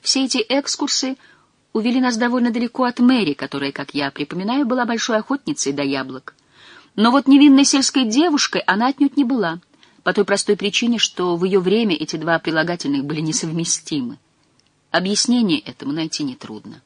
Все эти экскурсы увели нас довольно далеко от Мэри, которая, как я припоминаю, была большой охотницей до яблок. Но вот невинной сельской девушкой она отнюдь не была, по той простой причине, что в ее время эти два прилагательных были несовместимы. Объяснение этому найти нетрудно.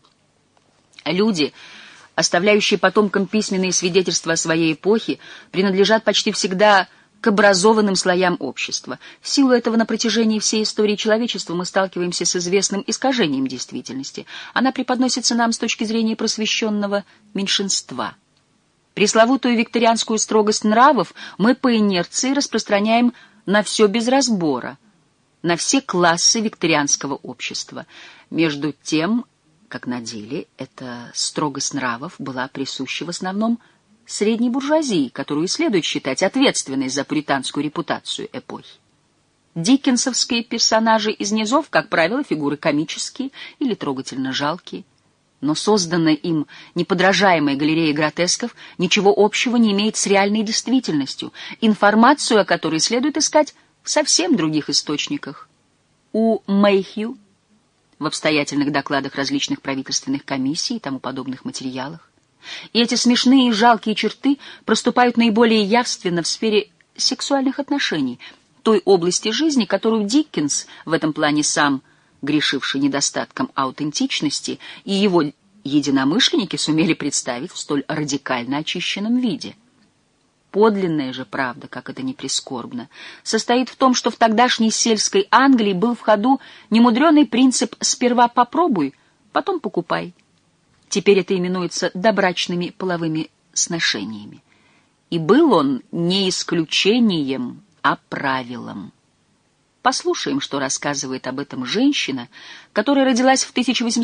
Люди, оставляющие потомкам письменные свидетельства о своей эпохе, принадлежат почти всегда к образованным слоям общества. В силу этого на протяжении всей истории человечества мы сталкиваемся с известным искажением действительности. Она преподносится нам с точки зрения просвещенного меньшинства. Пресловутую викторианскую строгость нравов мы по инерции распространяем на все без разбора, на все классы викторианского общества. Между тем, как на деле, эта строгость нравов была присуща в основном средней буржуазии, которую следует считать ответственной за пуританскую репутацию эпохи. Диккенсовские персонажи из низов, как правило, фигуры комические или трогательно жалкие, но созданная им неподражаемая галерея гротесков ничего общего не имеет с реальной действительностью, информацию о которой следует искать в совсем других источниках. У Мэйхью в обстоятельных докладах различных правительственных комиссий и тому подобных материалах. И эти смешные и жалкие черты проступают наиболее явственно в сфере сексуальных отношений, той области жизни, которую Диккенс, в этом плане сам грешивший недостатком аутентичности, и его единомышленники сумели представить в столь радикально очищенном виде. Подлинная же правда, как это ни прискорбно, состоит в том, что в тогдашней сельской Англии был в ходу немудреный принцип «сперва попробуй, потом покупай». Теперь это именуется добрачными половыми сношениями. И был он не исключением, а правилом. Послушаем, что рассказывает об этом женщина, которая родилась в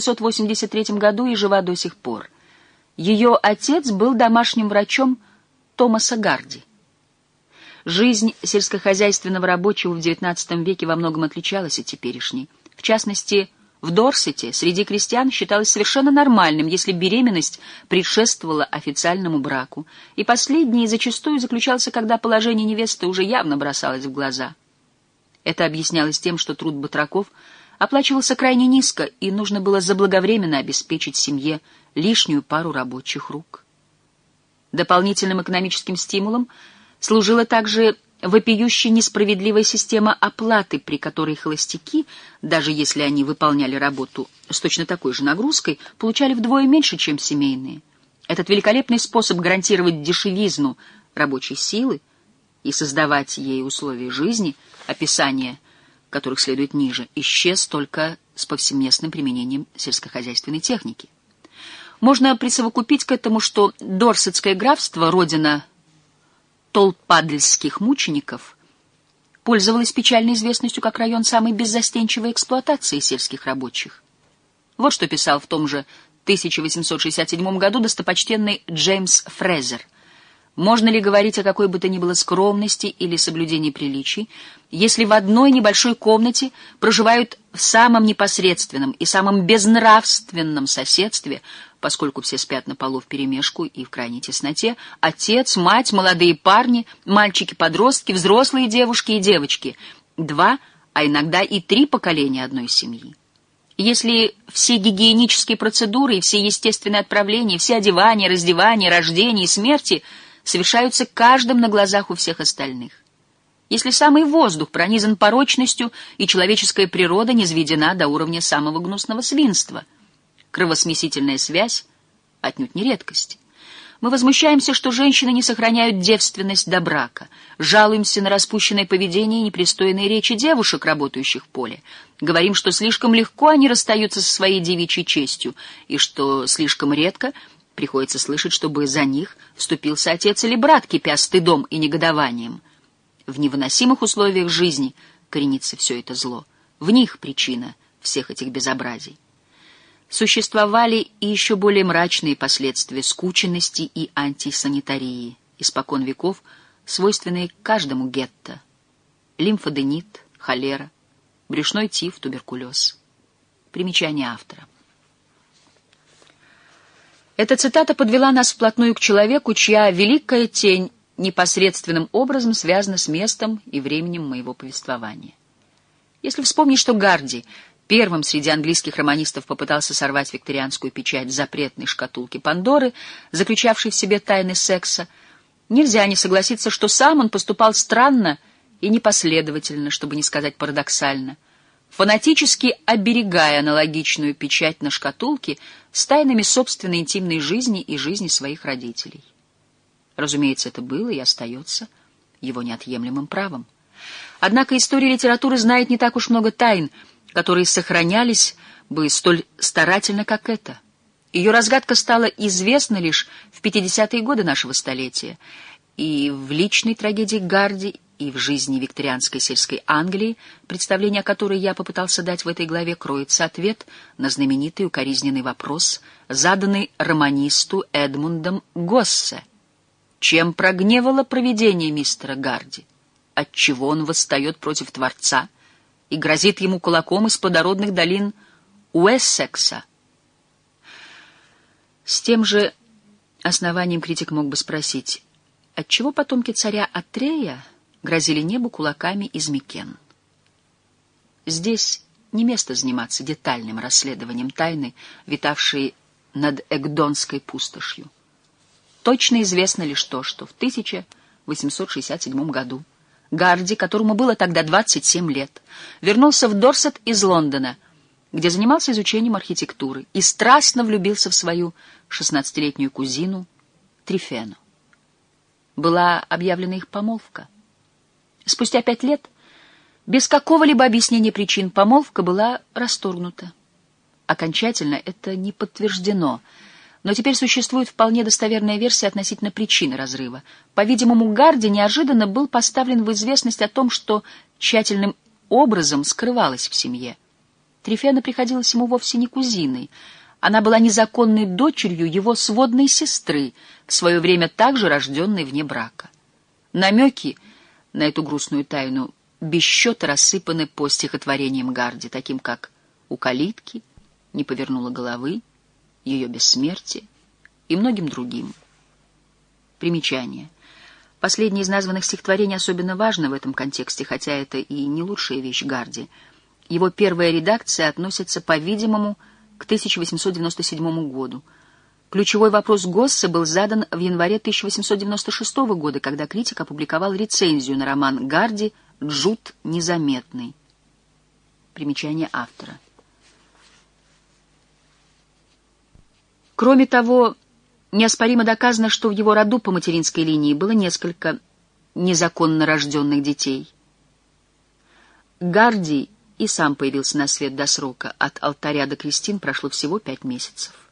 1883 году и жива до сих пор. Ее отец был домашним врачом Томаса Гарди. Жизнь сельскохозяйственного рабочего в XIX веке во многом отличалась от теперешней. В частности, в Дорсете среди крестьян считалось совершенно нормальным, если беременность предшествовала официальному браку, и последний зачастую заключался, когда положение невесты уже явно бросалось в глаза. Это объяснялось тем, что труд батраков оплачивался крайне низко, и нужно было заблаговременно обеспечить семье лишнюю пару рабочих рук. Дополнительным экономическим стимулом служила также вопиющая несправедливая система оплаты, при которой холостяки, даже если они выполняли работу с точно такой же нагрузкой, получали вдвое меньше, чем семейные. Этот великолепный способ гарантировать дешевизну рабочей силы и создавать ей условия жизни, описание которых следует ниже, исчез только с повсеместным применением сельскохозяйственной техники. Можно присовокупить к этому, что Дорсетское графство, родина толпадльских мучеников, пользовалась печальной известностью как район самой беззастенчивой эксплуатации сельских рабочих. Вот что писал в том же 1867 году достопочтенный Джеймс Фрезер. Можно ли говорить о какой бы то ни было скромности или соблюдении приличий, если в одной небольшой комнате проживают в самом непосредственном и самом безнравственном соседстве, поскольку все спят на полу вперемешку и в крайней тесноте, отец, мать, молодые парни, мальчики-подростки, взрослые девушки и девочки, 2, а иногда и 3 поколения одной семьи? Если все гигиенические процедуры и все естественные отправления, все одевания, раздевания, рождения и смерти совершаются каждым на глазах у всех остальных, если самый воздух пронизан порочностью и человеческая природа низведена до уровня самого гнусного свинства, кровосмесительная связь отнюдь не редкость. Мы возмущаемся, что женщины не сохраняют девственность до брака, жалуемся на распущенное поведение и непристойные речи девушек, работающих в поле, говорим, что слишком легко они расстаются со своей девичьей честью и что слишком редко приходится слышать, чтобы за них вступился отец или брат, кипя стыдом и негодованием. В невыносимых условиях жизни коренится все это зло. В них причина всех этих безобразий. Существовали и еще более мрачные последствия скученности и антисанитарии, испокон веков, свойственные каждому гетто. Лимфоденит, холера, брюшной тиф, туберкулез. Примечание автора. Эта цитата подвела нас вплотную к человеку, чья великая тень непосредственным образом связана с местом и временем моего повествования. Если вспомнить, что Гарди первым среди английских романистов попытался сорвать викторианскую печать запретной шкатулки Пандоры, заключавшей в себе тайны секса, нельзя не согласиться, что сам он поступал странно и непоследовательно, чтобы не сказать парадоксально, фанатически оберегая аналогичную печать на шкатулке с тайнами собственной интимной жизни и жизни своих родителей. Разумеется, это было и остается его неотъемлемым правом. Однако история литературы знает не так уж много тайн, которые сохранялись бы столь старательно, как это. Ее разгадка стала известна лишь в 50-е годы нашего столетия, и в личной трагедии Гарди, и в жизни викторианской сельской Англии, представление о которой я попытался дать в этой главе, кроется ответ на знаменитый укоризненный вопрос, заданный романисту Эдмундом Госсе. Чем прогневало провидение мистера Гарди? Отчего он восстает против Творца и грозит ему кулаком из плодородных долин Уэссекса? С тем же основанием критик мог бы спросить, отчего потомки царя Атрея грозили небу кулаками из Микен? Здесь не место заниматься детальным расследованием тайны, витавшей над Эгдонской пустошью. Точно известно лишь то, что в 1867 году Гарди, которому было тогда 27 лет, вернулся в Дорсет из Лондона, где занимался изучением архитектуры, и страстно влюбился в свою 16-летнюю кузину Трифену. Была объявлена их помолвка. Спустя 5 лет, без какого-либо объяснения причин, помолвка была расторгнута. Окончательно это не подтверждено, но теперь существует вполне достоверная версия относительно причины разрыва. По-видимому, Гарди неожиданно был поставлен в известность о том, что тщательным образом скрывалось в семье. Трифена приходилась ему вовсе не кузиной. Она была незаконной дочерью его сводной сестры, в свое время также рожденной вне брака. Намеки на эту грустную тайну без счета рассыпаны по стихотворениям Гарди, таким как «У калитки», «Не повернула головы», «Ее бессмертие» и многим другим. Примечание. Последнее из названных стихотворений особенно важно в этом контексте, хотя это и не лучшая вещь Гарди. Его первая редакция относится, по-видимому, к 1897 году. Ключевой вопрос Госсе был задан в январе 1896 года, когда критик опубликовал рецензию на роман Гарди «Джуд незаметный». Примечание автора. Кроме того, неоспоримо доказано, что в его роду по материнской линии было несколько незаконно рожденных детей. Гарди и сам появился на свет до срока. От алтаря до крестин прошло всего 5 месяцев.